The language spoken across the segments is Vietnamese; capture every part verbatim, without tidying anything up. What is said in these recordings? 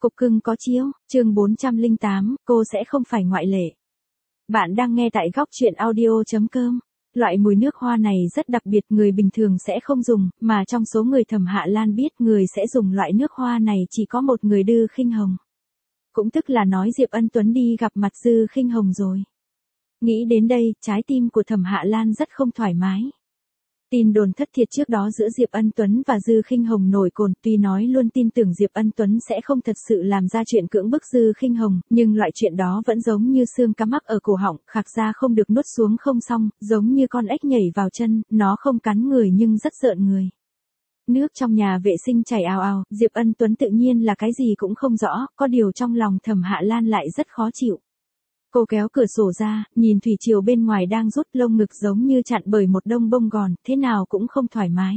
Cục cưng có chiếu, chương bốn trăm lẻ tám, cô sẽ không phải ngoại lệ. Bạn đang nghe tại góc truyện audio.com. Loại mùi nước hoa này rất đặc biệt, người bình thường sẽ không dùng, mà trong số người Thẩm Hạ Lan biết người sẽ dùng loại nước hoa này chỉ có một người, Dư Khinh Hồng. Cũng tức là nói Diệp Ân Tuấn đi gặp mặt Dư Khinh Hồng rồi. Nghĩ đến đây, trái tim của Thẩm Hạ Lan rất không thoải mái. Tin đồn thất thiệt trước đó giữa Diệp Ân Tuấn và Dư Khinh Hồng nổi cồn, tuy nói luôn tin tưởng Diệp Ân Tuấn sẽ không thật sự làm ra chuyện cưỡng bức Dư Khinh Hồng, nhưng loại chuyện đó vẫn giống như xương cá mắc ở cổ họng, khạc ra không được nuốt xuống không xong, giống như con ếch nhảy vào chân, nó không cắn người nhưng rất rợn người. Nước trong nhà vệ sinh chảy ào ào, Diệp Ân Tuấn tự nhiên là cái gì cũng không rõ, có điều trong lòng Thẩm Hạ Lan lại rất khó chịu. Cô kéo cửa sổ ra, nhìn thủy triều bên ngoài đang rút, lông ngực giống như chặn bởi một đông bông gòn, thế nào cũng không thoải mái.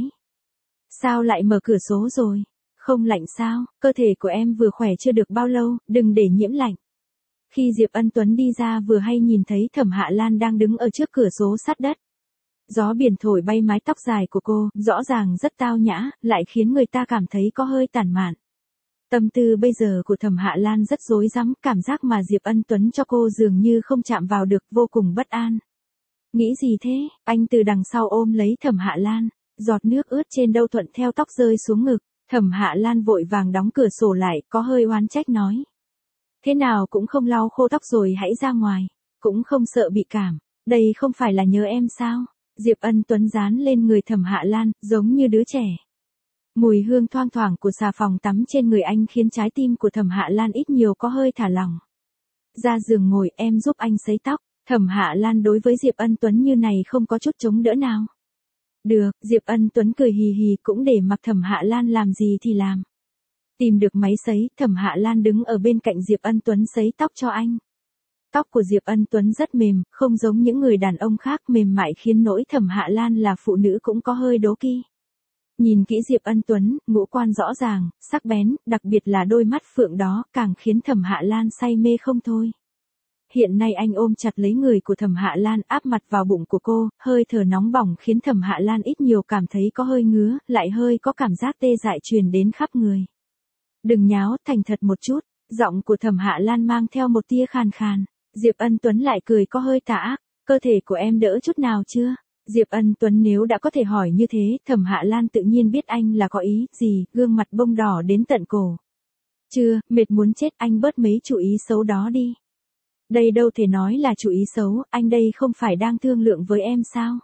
Sao lại mở cửa sổ rồi? Không lạnh sao? Cơ thể của em vừa khỏe chưa được bao lâu, đừng để nhiễm lạnh. Khi Diệp Ân Tuấn đi ra vừa hay nhìn thấy Thẩm Hạ Lan đang đứng ở trước cửa sổ sát đất. Gió biển thổi bay mái tóc dài của cô, rõ ràng rất tao nhã, lại khiến người ta cảm thấy có hơi tản mạn. Tâm tư bây giờ của Thẩm Hạ Lan rất rối rắm, cảm giác mà Diệp Ân Tuấn cho cô dường như không chạm vào được, vô cùng bất an. Nghĩ gì thế? Anh từ đằng sau ôm lấy Thẩm Hạ Lan, giọt nước ướt trên đâu thuận theo tóc rơi xuống ngực. Thẩm Hạ Lan vội vàng đóng cửa sổ lại, có hơi oán trách nói. Thế nào cũng không lau khô tóc rồi hãy ra ngoài, cũng không sợ bị cảm, đây không phải là nhớ em sao? Diệp Ân Tuấn dán lên người Thẩm Hạ Lan, giống như đứa trẻ. Mùi hương thoang thoảng của xà phòng tắm trên người anh khiến trái tim của Thẩm Hạ Lan ít nhiều có hơi thả lỏng. Ra giường ngồi, em giúp anh sấy tóc. Thẩm Hạ Lan đối với Diệp Ân Tuấn như này không có chút chống đỡ nào. Được, Diệp Ân Tuấn cười hì hì, cũng để mặc Thẩm Hạ Lan làm gì thì làm. Tìm được máy sấy, Thẩm Hạ Lan đứng ở bên cạnh Diệp Ân Tuấn sấy tóc cho anh. Tóc của Diệp Ân Tuấn rất mềm, không giống những người đàn ông khác, mềm mại khiến nỗi Thẩm Hạ Lan là phụ nữ cũng có hơi đố kỵ. Nhìn kỹ Diệp Ân Tuấn, ngũ quan rõ ràng, sắc bén, đặc biệt là đôi mắt phượng đó, càng khiến Thẩm Hạ Lan say mê không thôi. Hiện nay anh ôm chặt lấy người của Thẩm Hạ Lan, áp mặt vào bụng của cô, hơi thở nóng bỏng khiến Thẩm Hạ Lan ít nhiều cảm thấy có hơi ngứa, lại hơi có cảm giác tê dại truyền đến khắp người. Đừng nháo, thành thật một chút, giọng của Thẩm Hạ Lan mang theo một tia khàn khàn. Diệp Ân Tuấn lại cười có hơi tà ác, cơ thể của em đỡ chút nào chưa? Diệp Ân Tuấn nếu đã có thể hỏi như thế, Thẩm Hạ Lan tự nhiên biết anh là có ý gì, gương mặt bông đỏ đến tận cổ. Chưa, mệt muốn chết, anh bớt mấy chủ ý xấu đó đi. Đây đâu thể nói là chủ ý xấu, anh đây không phải đang thương lượng với em sao?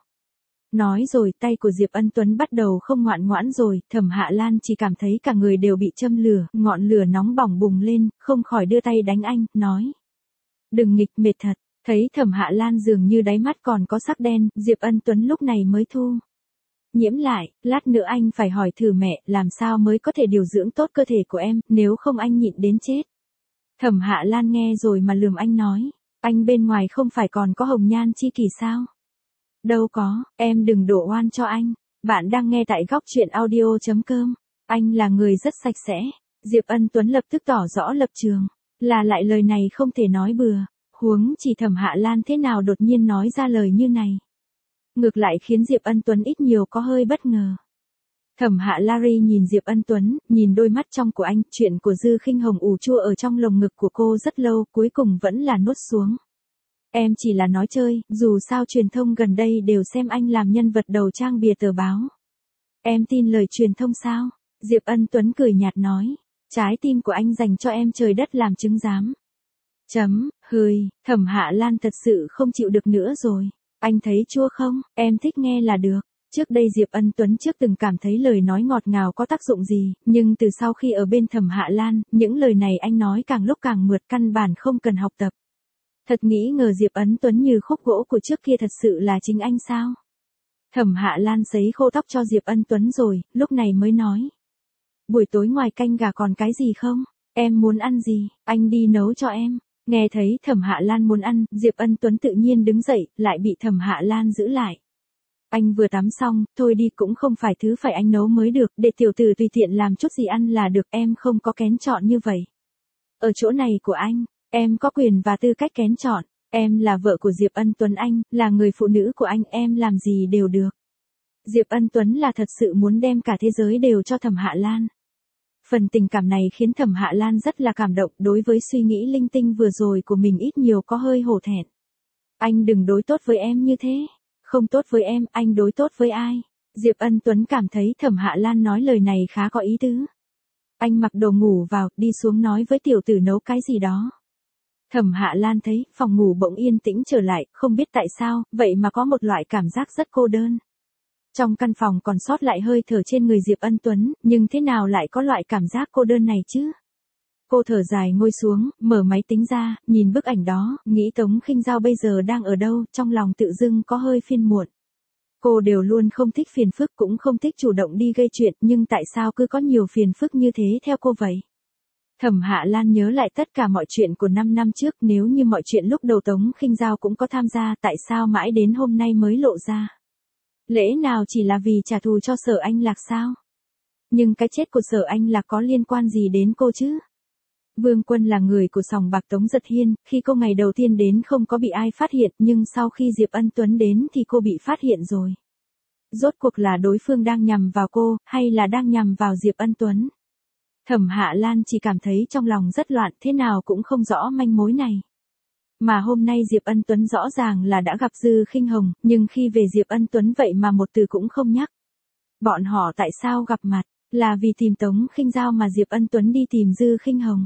Nói rồi, tay của Diệp Ân Tuấn bắt đầu không ngoan ngoãn rồi, Thẩm Hạ Lan chỉ cảm thấy cả người đều bị châm lửa, ngọn lửa nóng bỏng bùng lên, không khỏi đưa tay đánh anh, nói. Đừng nghịch, mệt thật. Thấy Thẩm Hạ Lan dường như đáy mắt còn có sắc đen, Diệp Ân Tuấn lúc này mới thu nhiễm lại, lát nữa anh phải hỏi thử mẹ, làm sao mới có thể điều dưỡng tốt cơ thể của em, nếu không anh nhịn đến chết. Thẩm Hạ Lan nghe rồi mà lườm anh nói, anh bên ngoài không phải còn có hồng nhan chi kỷ sao? Đâu có, em đừng đổ oan cho anh. Bạn đang nghe tại góc truyện audio.com. Anh là người rất sạch sẽ. Diệp Ân Tuấn lập tức tỏ rõ lập trường, là lại lời này không thể nói bừa. Huống chỉ Thẩm Hạ Lan thế nào đột nhiên nói ra lời như này. Ngược lại khiến Diệp Ân Tuấn ít nhiều có hơi bất ngờ. Thẩm Hạ Larry nhìn Diệp Ân Tuấn, nhìn đôi mắt trong của anh, chuyện của Dư Khinh Hồng ù chua ở trong lồng ngực của cô rất lâu, cuối cùng vẫn là nuốt xuống. Em chỉ là nói chơi, dù sao truyền thông gần đây đều xem anh làm nhân vật đầu trang bìa tờ báo. Em tin lời truyền thông sao? Diệp Ân Tuấn cười nhạt nói, trái tim của anh dành cho em trời đất làm chứng giám. Chấm, hười, Thẩm Hạ Lan thật sự không chịu được nữa rồi. Anh thấy chua không? Em thích nghe là được. Trước đây Diệp Ân Tuấn trước từng cảm thấy lời nói ngọt ngào có tác dụng gì, nhưng từ sau khi ở bên Thẩm Hạ Lan, những lời này anh nói càng lúc càng mượt, căn bản không cần học tập. Thật nghĩ ngờ Diệp Ân Tuấn như khúc gỗ của trước kia thật sự là chính anh sao? Thẩm Hạ Lan sấy khô tóc cho Diệp Ân Tuấn rồi, lúc này mới nói. Buổi tối ngoài canh gà còn cái gì không? Em muốn ăn gì? Anh đi nấu cho em. Nghe thấy Thẩm Hạ Lan muốn ăn, Diệp Ân Tuấn tự nhiên đứng dậy, lại bị Thẩm Hạ Lan giữ lại. Anh vừa tắm xong, thôi đi, cũng không phải thứ phải anh nấu mới được, để tiểu tử tùy tiện làm chút gì ăn là được, em không có kén chọn như vậy. Ở chỗ này của anh, em có quyền và tư cách kén chọn, em là vợ của Diệp Ân Tuấn anh, là người phụ nữ của anh, em làm gì đều được. Diệp Ân Tuấn là thật sự muốn đem cả thế giới đều cho Thẩm Hạ Lan. Phần tình cảm này khiến Thẩm Hạ Lan rất là cảm động, đối với suy nghĩ linh tinh vừa rồi của mình ít nhiều có hơi hổ thẹn. Anh đừng đối tốt với em như thế. Không tốt với em, anh đối tốt với ai? Diệp Ân Tuấn cảm thấy Thẩm Hạ Lan nói lời này khá có ý tứ. Anh mặc đồ ngủ vào, đi xuống nói với tiểu tử nấu cái gì đó. Thẩm Hạ Lan thấy phòng ngủ bỗng yên tĩnh trở lại, không biết tại sao, vậy mà có một loại cảm giác rất cô đơn. Trong căn phòng còn sót lại hơi thở trên người Diệp Ân Tuấn, nhưng thế nào lại có loại cảm giác cô đơn này chứ? Cô thở dài ngồi xuống, mở máy tính ra, nhìn bức ảnh đó, nghĩ Tống Khinh Dao bây giờ đang ở đâu, trong lòng tự dưng có hơi phiền muộn. Cô đều luôn không thích phiền phức, cũng không thích chủ động đi gây chuyện, nhưng tại sao cứ có nhiều phiền phức như thế theo cô vậy? Thẩm Hạ Lan nhớ lại tất cả mọi chuyện của năm năm trước, nếu như mọi chuyện lúc đầu Tống Khinh Dao cũng có tham gia, tại sao mãi đến hôm nay mới lộ ra? Lẽ nào chỉ là vì trả thù cho Sở Anh Lạc sao? Nhưng cái chết của Sở Anh Lạc có liên quan gì đến cô chứ? Vương Quân là người của sòng bạc Tống Giật Hiên, khi cô ngày đầu tiên đến không có bị ai phát hiện, nhưng sau khi Diệp Ân Tuấn đến thì cô bị phát hiện rồi. Rốt cuộc là đối phương đang nhằm vào cô, hay là đang nhằm vào Diệp Ân Tuấn? Thẩm Hạ Lan chỉ cảm thấy trong lòng rất loạn, thế nào cũng không rõ manh mối này. Mà hôm nay Diệp Ân Tuấn rõ ràng là đã gặp Dư Khinh Hồng, nhưng khi về Diệp Ân Tuấn vậy mà một từ cũng không nhắc. Bọn họ tại sao gặp mặt? Là vì tìm Tống Khinh Dao mà Diệp Ân Tuấn đi tìm Dư Khinh Hồng?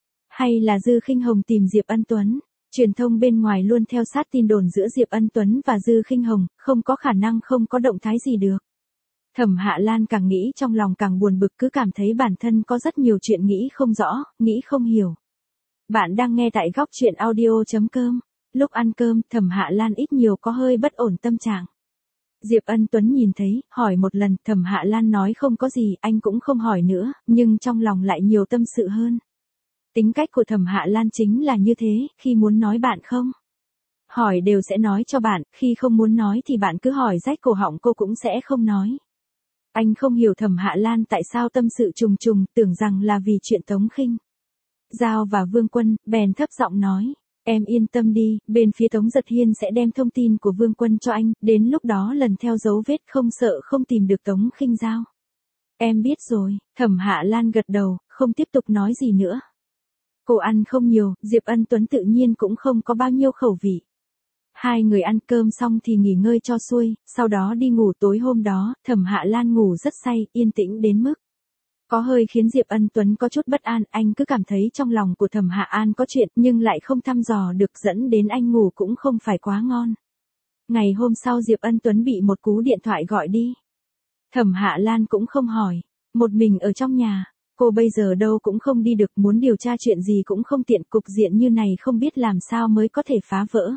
Hay là Dư Khinh Hồng tìm Diệp Ân Tuấn? Truyền thông bên ngoài luôn theo sát tin đồn giữa Diệp Ân Tuấn và Dư Khinh Hồng, không có khả năng không có động thái gì được. Thẩm Hạ Lan càng nghĩ trong lòng càng buồn bực, cứ cảm thấy bản thân có rất nhiều chuyện nghĩ không rõ, nghĩ không hiểu. Bạn đang nghe tại góc truyện audio chấm com. Lúc ăn cơm, Thẩm Hạ Lan ít nhiều có hơi bất ổn tâm trạng. Diệp Ân Tuấn nhìn thấy, hỏi một lần, Thẩm Hạ Lan nói không có gì, anh cũng không hỏi nữa, nhưng trong lòng lại nhiều tâm sự hơn. Tính cách của Thẩm Hạ Lan chính là như thế, khi muốn nói bạn không hỏi đều sẽ nói cho bạn, khi không muốn nói thì bạn cứ hỏi rách cổ họng cô cũng sẽ không nói. Anh không hiểu Thẩm Hạ Lan tại sao tâm sự trùng trùng, tưởng rằng là vì chuyện Tống Khinh Dao và Vương Quân, bèn thấp giọng nói, em yên tâm đi, bên phía Tống Giật Hiên sẽ đem thông tin của Vương Quân cho anh, đến lúc đó lần theo dấu vết không sợ không tìm được Tống Khinh Dao. Em biết rồi, Thẩm Hạ Lan gật đầu, không tiếp tục nói gì nữa. Cô ăn không nhiều, Diệp Ân Tuấn tự nhiên cũng không có bao nhiêu khẩu vị. Hai người ăn cơm xong thì nghỉ ngơi cho xuôi, sau đó đi ngủ. Tối hôm đó, Thẩm Hạ Lan ngủ rất say, yên tĩnh đến mức có hơi khiến Diệp Ân Tuấn có chút bất an, anh cứ cảm thấy trong lòng của Thẩm Hạ An có chuyện nhưng lại không thăm dò được, dẫn đến anh ngủ cũng không phải quá ngon. Ngày hôm sau Diệp Ân Tuấn bị một cú điện thoại gọi đi. Thẩm Hạ Lan cũng không hỏi, một mình ở trong nhà, cô bây giờ đâu cũng không đi được, muốn điều tra chuyện gì cũng không tiện, cục diện như này không biết làm sao mới có thể phá vỡ.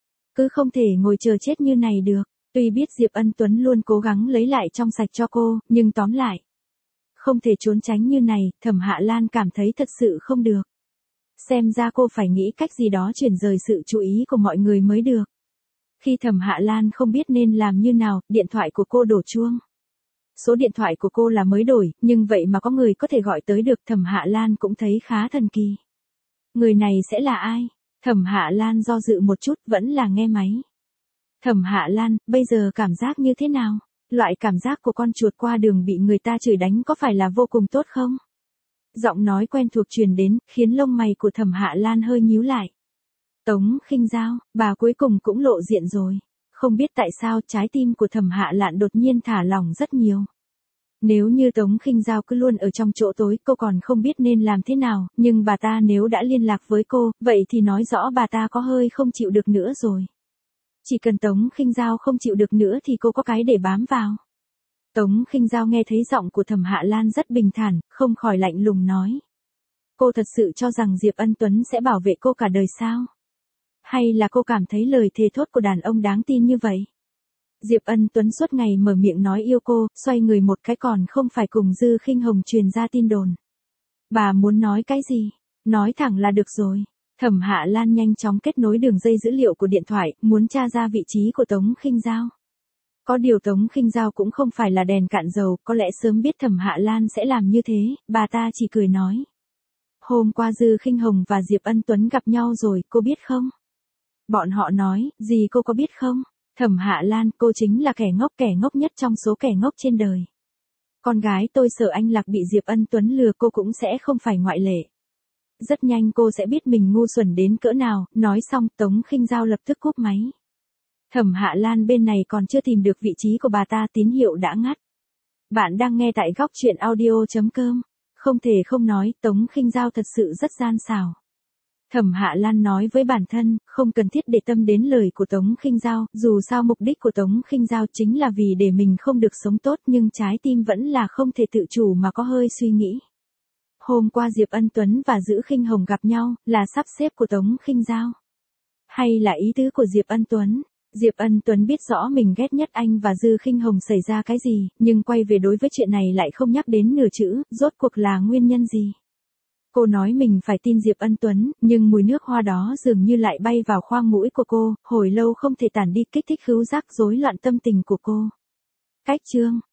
Cứ không thể ngồi chờ chết như này được, tuy biết Diệp Ân Tuấn luôn cố gắng lấy lại trong sạch cho cô, nhưng tóm lại không thể trốn tránh như này, Thẩm Hạ Lan cảm thấy thật sự không được. Xem ra cô phải nghĩ cách gì đó chuyển rời sự chú ý của mọi người mới được. Khi Thẩm Hạ Lan không biết nên làm như nào, điện thoại của cô đổ chuông. Số điện thoại của cô là mới đổi, nhưng vậy mà có người có thể gọi tới được, Thẩm Hạ Lan cũng thấy khá thần kỳ. Người này sẽ là ai? Thẩm Hạ Lan do dự một chút, vẫn là nghe máy. Thẩm Hạ Lan, bây giờ cảm giác như thế nào? Loại cảm giác của con chuột qua đường bị người ta chửi đánh có phải là vô cùng tốt không? Giọng nói quen thuộc truyền đến, khiến lông mày của Thẩm Hạ Lan hơi nhíu lại. Tống Khinh Dao, bà cuối cùng cũng lộ diện rồi. Không biết tại sao trái tim của Thẩm Hạ Lan đột nhiên thả lỏng rất nhiều. Nếu như Tống Khinh Dao cứ luôn ở trong chỗ tối, cô còn không biết nên làm thế nào, nhưng bà ta nếu đã liên lạc với cô, vậy thì nói rõ bà ta có hơi không chịu được nữa rồi. Chỉ cần Tống Khinh Dao không chịu được nữa thì cô có cái để bám vào. Tống Khinh Dao nghe thấy giọng của Thẩm Hạ Lan rất bình thản, không khỏi lạnh lùng nói. Cô thật sự cho rằng Diệp Ân Tuấn sẽ bảo vệ cô cả đời sao? Hay là cô cảm thấy lời thề thốt của đàn ông đáng tin như vậy? Diệp Ân Tuấn suốt ngày mở miệng nói yêu cô, xoay người một cái còn không phải cùng Dư Khinh Hồng truyền ra tin đồn. Bà muốn nói cái gì? Nói thẳng là được rồi. Thẩm Hạ Lan nhanh chóng kết nối đường dây dữ liệu của điện thoại, muốn tra ra vị trí của Tống Khinh Dao. Có điều Tống Khinh Dao cũng không phải là đèn cạn dầu, có lẽ sớm biết Thẩm Hạ Lan sẽ làm như thế, bà ta chỉ cười nói. Hôm qua Dư Khinh Hồng và Diệp Ân Tuấn gặp nhau rồi, cô biết không? Bọn họ nói, gì cô có biết không? Thẩm Hạ Lan, cô chính là kẻ ngốc kẻ ngốc nhất trong số kẻ ngốc trên đời. Con gái tôi sợ anh Lạc bị Diệp Ân Tuấn lừa, cô cũng sẽ không phải ngoại lệ. Rất nhanh cô sẽ biết mình ngu xuẩn đến cỡ nào, nói xong Tống Khinh Dao lập tức cúp máy. Thẩm Hạ Lan bên này còn chưa tìm được vị trí của bà ta, tín hiệu đã ngắt. Bạn đang nghe tại góc truyện audio.com. Không thể không nói, Tống Khinh Dao thật sự rất gian xảo. Thẩm Hạ Lan nói với bản thân, không cần thiết để tâm đến lời của Tống Khinh Dao, dù sao mục đích của Tống Khinh Dao chính là vì để mình không được sống tốt, nhưng trái tim vẫn là không thể tự chủ mà có hơi suy nghĩ. Hôm qua Diệp Ân Tuấn và Dữ Khinh Hồng gặp nhau, là sắp xếp của Tống Khinh Dao? Hay là ý tứ của Diệp Ân Tuấn? Diệp Ân Tuấn biết rõ mình ghét nhất anh và Dư Khinh Hồng xảy ra cái gì, nhưng quay về đối với chuyện này lại không nhắc đến nửa chữ, rốt cuộc là nguyên nhân gì? Cô nói mình phải tin Diệp Ân Tuấn, nhưng mùi nước hoa đó dường như lại bay vào khoang mũi của cô, hồi lâu không thể tản đi, kích thích khứu giác rối loạn tâm tình của cô. Cách chương